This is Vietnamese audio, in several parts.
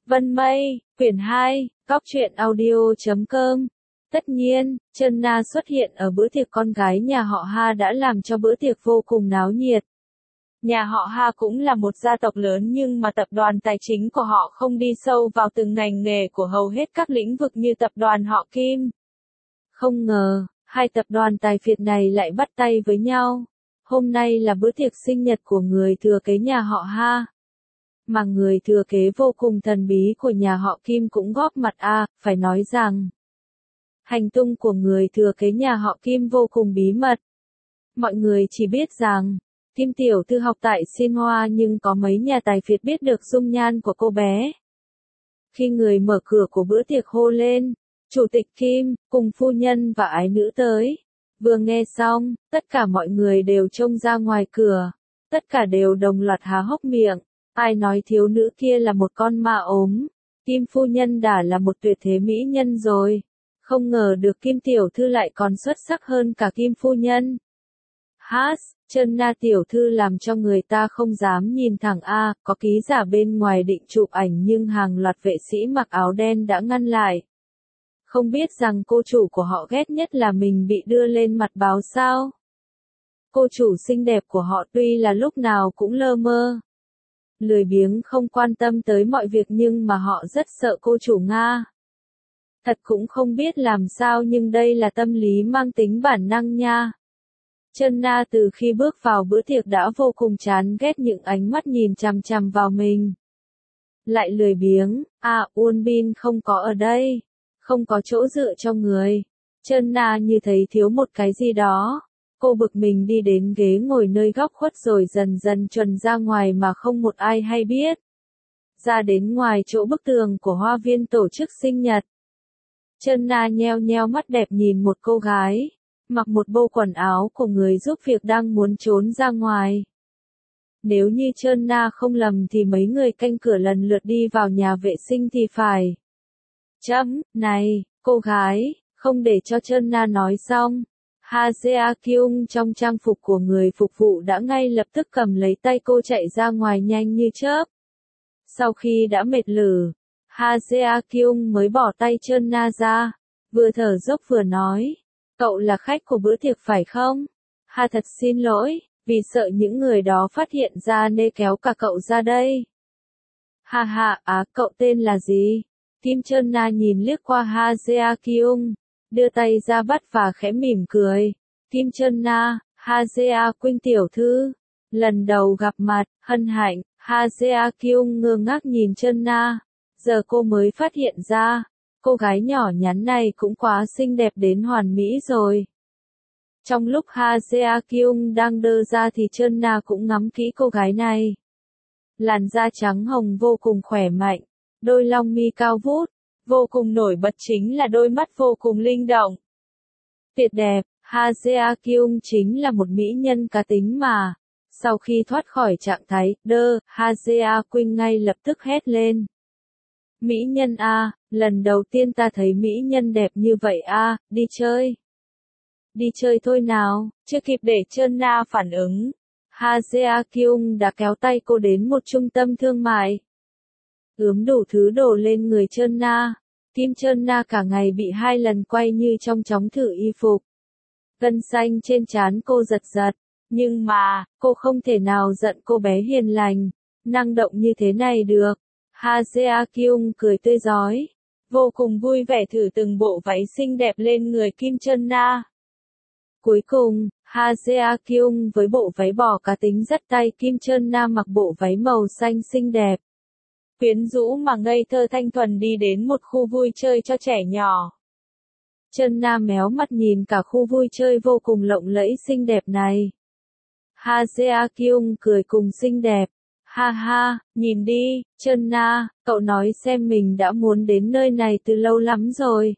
Vân Mây, quyển 2, Cóc truyện audio.com. Tất nhiên, Chân Na xuất hiện ở bữa tiệc con gái nhà họ Ha đã làm cho bữa tiệc vô cùng náo nhiệt. Nhà họ Ha cũng là một gia tộc lớn nhưng mà tập đoàn tài chính của họ không đi sâu vào từng ngành nghề của hầu hết các lĩnh vực như tập đoàn họ Kim. Không ngờ, hai tập đoàn tài phiệt này lại bắt tay với nhau. Hôm nay là bữa tiệc sinh nhật của người thừa kế nhà họ Ha. Mà người thừa kế vô cùng thần bí của nhà họ Kim cũng góp mặt phải nói rằng hành tung của người thừa kế nhà họ Kim vô cùng bí mật. Mọi người chỉ biết rằng Kim tiểu thư học tại Xin Hoa nhưng có mấy nhà tài phiệt biết được dung nhan của cô bé. Khi người mở cửa của bữa tiệc hô lên, Chủ tịch Kim, cùng phu nhân và ái nữ tới. Vừa nghe xong, tất cả mọi người đều trông ra ngoài cửa. Tất cả đều đồng loạt há hốc miệng. Ai nói thiếu nữ kia là một con ma ốm. Kim phu nhân đã là một tuyệt thế mỹ nhân rồi. Không ngờ được Kim tiểu thư lại còn xuất sắc hơn cả Kim phu nhân. Chân Na tiểu thư làm cho người ta không dám nhìn thẳng có ký giả bên ngoài định chụp ảnh nhưng hàng loạt vệ sĩ mặc áo đen đã ngăn lại. Không biết rằng cô chủ của họ ghét nhất là mình bị đưa lên mặt báo sao? Cô chủ xinh đẹp của họ tuy là lúc nào cũng lơ mơ, lười biếng không quan tâm tới mọi việc nhưng mà họ rất sợ cô chủ Nga. Thật cũng không biết làm sao nhưng đây là tâm lý mang tính bản năng nha. Chân Na từ khi bước vào bữa tiệc đã vô cùng chán ghét những ánh mắt nhìn chằm chằm vào mình. Lại lười biếng, Uôn Bin không có ở đây, không có chỗ dựa cho người. Chân Na như thấy thiếu một cái gì đó. Cô bực mình đi đến ghế ngồi nơi góc khuất rồi dần dần chuồn ra ngoài mà không một ai hay biết. Ra đến ngoài chỗ bức tường của hoa viên tổ chức sinh nhật. Chân Na nheo nheo mắt đẹp nhìn một cô gái, mặc một bộ quần áo của người giúp việc đang muốn trốn ra ngoài. Nếu như Chân Na không lầm thì mấy người canh cửa lần lượt đi vào nhà vệ sinh thì phải. Này, cô gái, không để cho Chân Na nói xong. Ha Jae-kyung trong trang phục của người phục vụ đã ngay lập tức cầm lấy tay cô chạy ra ngoài nhanh như chớp. Sau khi đã mệt lử, Ha Jae-kyung mới bỏ tay Chân Na ra, vừa thở dốc vừa nói, cậu là khách của bữa tiệc phải không? Ha thật xin lỗi, vì sợ những người đó phát hiện ra nên kéo cả cậu ra đây. Cậu tên là gì? Kim Chân Na nhìn liếc qua Ha Jae-kyung, đưa tay ra bắt và khẽ mỉm cười. Kim Chân Na, Ha Jae-kyung tiểu thư. Lần đầu gặp mặt, hân hạnh. Ha Jae-kyung ngơ ngác nhìn Chân Na. Giờ cô mới phát hiện ra, cô gái nhỏ nhắn này cũng quá xinh đẹp đến hoàn mỹ rồi. Trong lúc Ha Jae-kyung đang đơ ra thì Chân Na cũng ngắm kỹ cô gái này. Làn da trắng hồng vô cùng khỏe mạnh, đôi lông mi cao vút. Vô cùng nổi bật chính là đôi mắt vô cùng linh động. Tuyệt đẹp, Ha Jae-kyung chính là một mỹ nhân cá tính mà. Sau khi thoát khỏi trạng thái Ha Jae-kyung ngay lập tức hét lên. Mỹ nhân lần đầu tiên ta thấy mỹ nhân đẹp như vậy đi chơi. Đi chơi thôi nào, chưa kịp để Chân Na phản ứng. Ha Jae-kyung đã kéo tay cô đến một trung tâm thương mại. Ướm đủ thứ đồ lên người Chân Na. Kim Chân Na cả ngày bị 2 lần quay như trong chóng thử y phục. Gân xanh trên trán cô giật giật. Nhưng mà, cô không thể nào giận cô bé hiền lành, năng động như thế này được. Ha Jae-kyung cười tươi rói. Vô cùng vui vẻ thử từng bộ váy xinh đẹp lên người Kim Chân Na. Cuối cùng, Ha Jae-kyung với bộ váy bò cá tính dắt tay Kim Chân Na mặc bộ váy màu xanh xinh đẹp. Quyến rũ mà ngây thơ thanh thuần đi đến một khu vui chơi cho trẻ nhỏ. Chân Na méo mặt nhìn cả khu vui chơi vô cùng lộng lẫy xinh đẹp này. Ha Jae-kyung cười cùng xinh đẹp. Nhìn đi, Chân Na, cậu nói xem mình đã muốn đến nơi này từ lâu lắm rồi.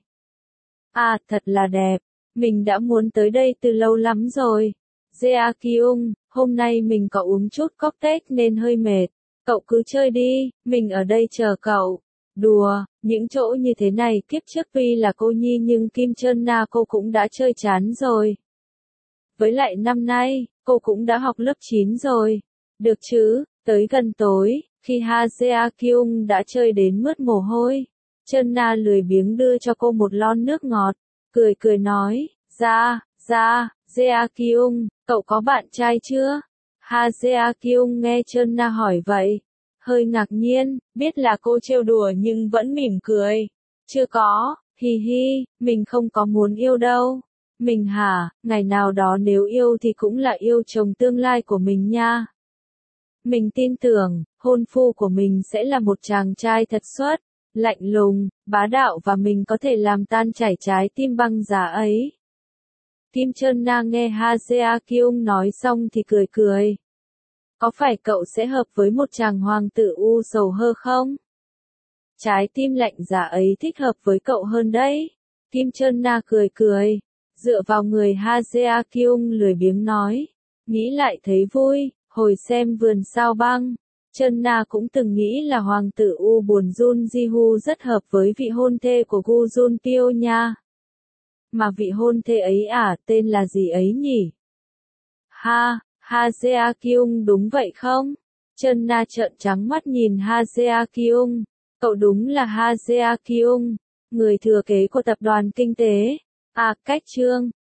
Thật là đẹp, mình đã muốn tới đây từ lâu lắm rồi. Jae-kyung, hôm nay mình có uống chút cocktail nên hơi mệt. Cậu cứ chơi đi, mình ở đây chờ cậu. Đùa, những chỗ như thế này kiếp trước tuy là cô nhi nhưng Kim Chân Na cô cũng đã chơi chán rồi. Với lại năm nay, cô cũng đã học lớp 9 rồi. Được chứ, tới gần tối, Khi Ha Jae-kyung đã chơi đến mướt mồ hôi, Chân Na lười biếng đưa cho cô một lon nước ngọt, cười cười nói, Jae-kyung, cậu có bạn trai chưa? Ha Jae-kyung nghe Chân Na hỏi vậy, hơi ngạc nhiên, biết là cô trêu đùa nhưng vẫn mỉm cười. Chưa có, hi hi, mình không có muốn yêu đâu. Mình hả, ngày nào đó nếu yêu thì cũng là yêu chồng tương lai của mình nha. Mình tin tưởng, hôn phu của mình sẽ là một chàng trai thật xuất, lạnh lùng, bá đạo và mình có thể làm tan chảy trái tim băng giá ấy. Kim Chân Na nghe Ha Jae-kyung nói xong thì cười cười. Có phải cậu sẽ hợp với một chàng hoàng tử u sầu hơ không? Trái tim lạnh giá ấy thích hợp với cậu hơn đấy. Kim Chân Na cười cười, dựa vào người Ha Jae-kyung lười biếng nói. Nghĩ lại thấy vui, hồi xem vườn sao băng. Chân Na cũng từng nghĩ là hoàng tử u buồn Jun Ji-hu rất hợp với vị hôn thê của Gu Jun Pyo nha. Mà vị hôn thê ấy tên là gì ấy nhỉ? Ha Jae-kyung đúng vậy không? Chân Na trợn trắng mắt nhìn Ha Jae-kyung. Cậu đúng là Ha Jae-kyung, người thừa kế của tập đoàn kinh tế. Cách Trương.